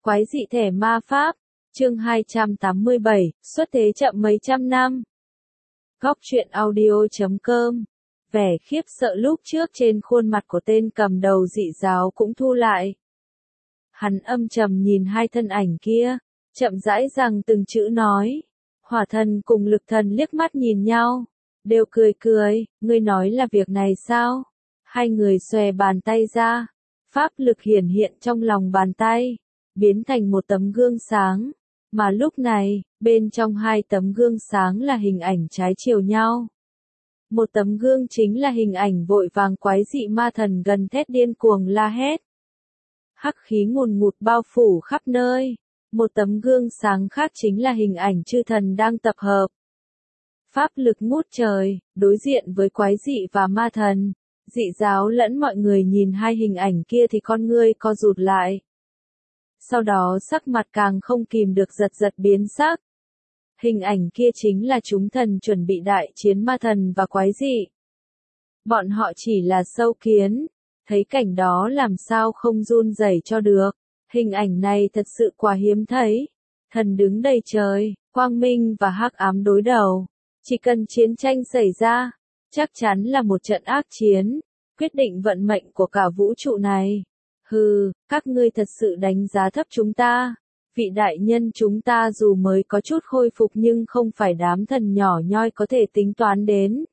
Quái dị thẻ ma pháp, chương 287, xuất thế chậm mấy trăm năm. Góc truyện audio.com. Vẻ khiếp sợ lúc trước trên khuôn mặt của tên cầm đầu dị giáo cũng thu lại. Hắn âm trầm nhìn hai thân ảnh kia, chậm rãi rằng từng chữ nói. Hỏa thần cùng lực thần liếc mắt nhìn nhau, đều cười cười, ngươi nói là việc này sao? Hai người xòe bàn tay ra, pháp lực hiển hiện trong lòng bàn tay, biến thành một tấm gương sáng, mà lúc này, bên trong hai tấm gương sáng là hình ảnh trái chiều nhau. Một tấm gương chính là hình ảnh vội vàng quái dị ma thần gần thét điên cuồng la hét. Hắc khí ngùn ngụt bao phủ khắp nơi. Một tấm gương sáng khác chính là hình ảnh chư thần đang tập hợp. Pháp lực ngút trời, đối diện với quái dị và ma thần, dị giáo lẫn mọi người nhìn hai hình ảnh kia thì con ngươi co rụt lại. Sau đó sắc mặt càng không kìm được giật giật biến sắc. Hình ảnh kia chính là chúng thần chuẩn bị đại chiến ma thần và quái dị. Bọn họ chỉ là sâu kiến, thấy cảnh đó làm sao không run rẩy cho được. Hình ảnh này thật sự quá hiếm thấy. Thần đứng đầy trời, quang minh và hắc ám đối đầu. Chỉ cần chiến tranh xảy ra, chắc chắn là một trận ác chiến, quyết định vận mệnh của cả vũ trụ này. Hừ, các ngươi thật sự đánh giá thấp chúng ta. Vị đại nhân chúng ta dù mới có chút khôi phục nhưng không phải đám thần nhỏ nhoi có thể tính toán đến.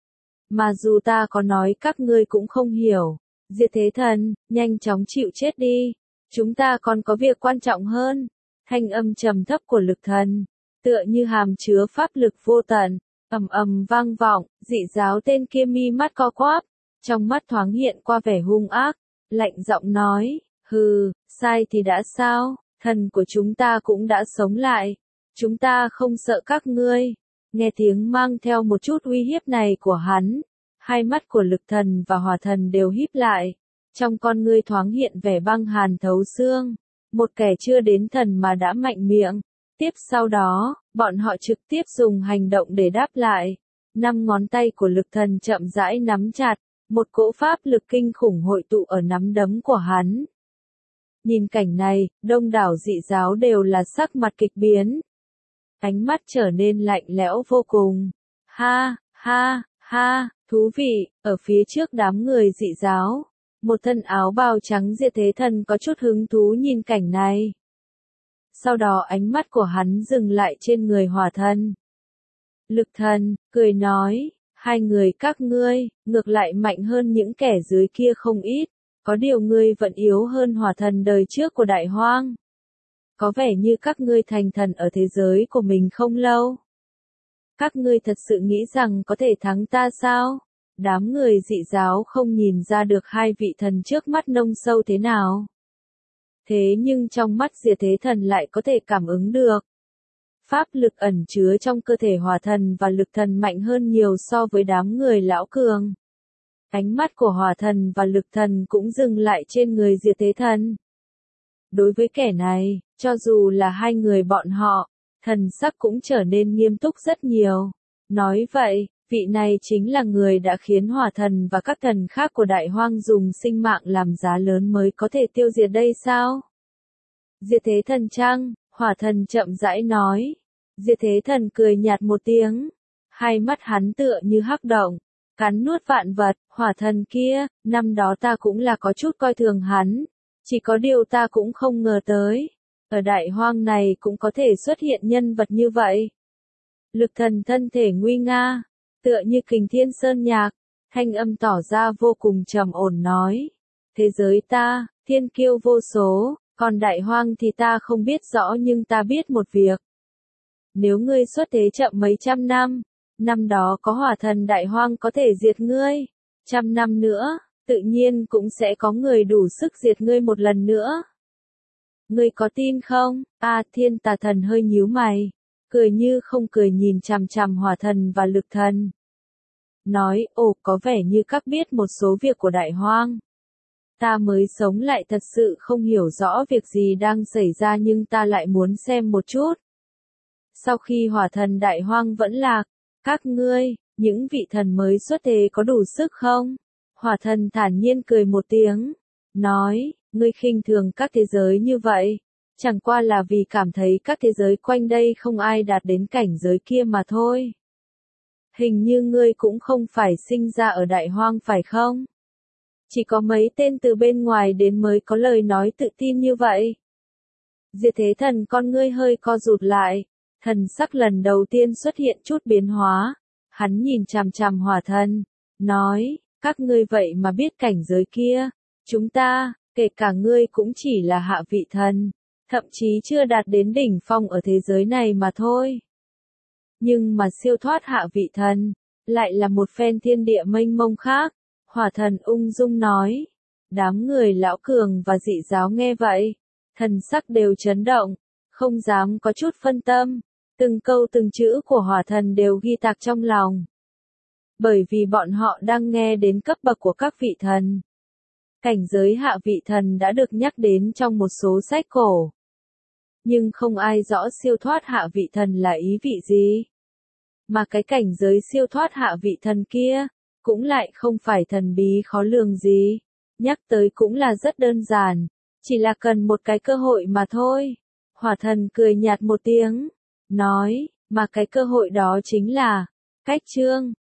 Mà dù ta có nói các ngươi cũng không hiểu. Diệt thế thần, nhanh chóng chịu chết đi. Chúng ta còn có việc quan trọng hơn. Thanh âm trầm thấp của lực thần, tựa như hàm chứa pháp lực vô tận, ầm ầm vang vọng, dị giáo tên kia mi mắt co quắp, trong mắt thoáng hiện qua vẻ hung ác, lạnh giọng nói, hừ, sai thì đã sao, thần của chúng ta cũng đã sống lại, chúng ta không sợ các ngươi. Nghe tiếng mang theo một chút uy hiếp này của hắn, hai mắt của lực thần và hỏa thần đều híp lại. Trong con ngươi thoáng hiện vẻ băng hàn thấu xương, một kẻ chưa đến thần mà đã mạnh miệng. Tiếp sau đó, bọn họ trực tiếp dùng hành động để đáp lại. 5 ngón tay của lực thần chậm rãi nắm chặt, một cỗ pháp lực kinh khủng hội tụ ở nắm đấm của hắn. Nhìn cảnh này, đông đảo dị giáo đều là sắc mặt kịch biến. Ánh mắt trở nên lạnh lẽo vô cùng. Ha, ha, ha, thú vị, ở phía trước đám người dị giáo. Một thân áo bào trắng diệt thế thần có chút hứng thú nhìn cảnh này. Sau đó ánh mắt của hắn dừng lại trên người hỏa thần. Lực thần, cười nói, hai người các ngươi, ngược lại mạnh hơn những kẻ dưới kia không ít. Có điều ngươi vẫn yếu hơn hỏa thần đời trước của đại hoang. Có vẻ như các ngươi thành thần ở thế giới của mình không lâu. Các ngươi thật sự nghĩ rằng có thể thắng ta sao? Đám người dị giáo không nhìn ra được hai vị thần trước mắt nông sâu thế nào. Thế nhưng trong mắt diệt thế thần lại có thể cảm ứng được. Pháp lực ẩn chứa trong cơ thể hỏa thần và lực thần mạnh hơn nhiều so với đám người lão cường. Ánh mắt của hỏa thần và lực thần cũng dừng lại trên người diệt thế thần. Đối với kẻ này, cho dù là hai người bọn họ, thần sắc cũng trở nên nghiêm túc rất nhiều. Nói vậy, vị này chính là người đã khiến hỏa thần và các thần khác của đại hoang dùng sinh mạng làm giá lớn mới có thể tiêu diệt đây sao? Diệt thế thần chăng? Hỏa thần chậm rãi nói. Diệt thế thần cười nhạt một tiếng. Hai mắt hắn tựa như hắc động, cắn nuốt vạn vật. Hỏa thần kia, năm đó ta cũng là có chút coi thường hắn. Chỉ có điều ta cũng không ngờ tới. Ở đại hoang này cũng có thể xuất hiện nhân vật như vậy. Lực thần thân thể nguy nga, tựa như kình thiên sơn nhạc, thanh âm tỏ ra vô cùng trầm ổn nói. Thế giới ta, thiên kiêu vô số, còn đại hoang thì ta không biết rõ nhưng ta biết một việc. Nếu ngươi xuất thế chậm mấy trăm năm, năm đó có hỏa thần đại hoang có thể diệt ngươi, 100 năm nữa, tự nhiên cũng sẽ có người đủ sức diệt ngươi một lần nữa. Ngươi có tin không? Thiên tà thần hơi nhíu mày, cười như không cười nhìn chằm chằm hỏa thần và lực thần. Nói, có vẻ như các biết một số việc của đại hoang. Ta mới sống lại thật sự không hiểu rõ việc gì đang xảy ra nhưng ta lại muốn xem một chút. Sau khi hỏa thần đại hoang vẫn lạc, các ngươi, những vị thần mới xuất thế có đủ sức không? Hỏa thần thản nhiên cười một tiếng, nói, ngươi khinh thường các thế giới như vậy. Chẳng qua là vì cảm thấy các thế giới quanh đây không ai đạt đến cảnh giới kia mà thôi. Hình như ngươi cũng không phải sinh ra ở Đại Hoang phải không? Chỉ có mấy tên từ bên ngoài đến mới có lời nói tự tin như vậy. Diệt Thế Thần con ngươi hơi co rụt lại, thần sắc lần đầu tiên xuất hiện chút biến hóa. Hắn nhìn chằm chằm Hỏa Thần, nói, các ngươi vậy mà biết cảnh giới kia, chúng ta, kể cả ngươi cũng chỉ là hạ vị thần, thậm chí chưa đạt đến đỉnh phong ở thế giới này mà thôi. Nhưng mà siêu thoát hạ vị thần, lại là một phen thiên địa mênh mông khác. Hỏa Thần ung dung nói. Đám người lão cường và dị giáo nghe vậy, thần sắc đều chấn động, không dám có chút phân tâm. Từng câu từng chữ của Hỏa Thần đều ghi tạc trong lòng. Bởi vì bọn họ đang nghe đến cấp bậc của các vị thần. Cảnh giới hạ vị thần đã được nhắc đến trong một số sách cổ. Nhưng không ai rõ siêu thoát hạ vị thần là ý vị gì. Mà cái cảnh giới siêu thoát hạ vị thần kia, cũng lại không phải thần bí khó lường gì. Nhắc tới cũng là rất đơn giản, chỉ là cần một cái cơ hội mà thôi. Hỏa Thần cười nhạt một tiếng, nói, mà cái cơ hội đó chính là, cách chương.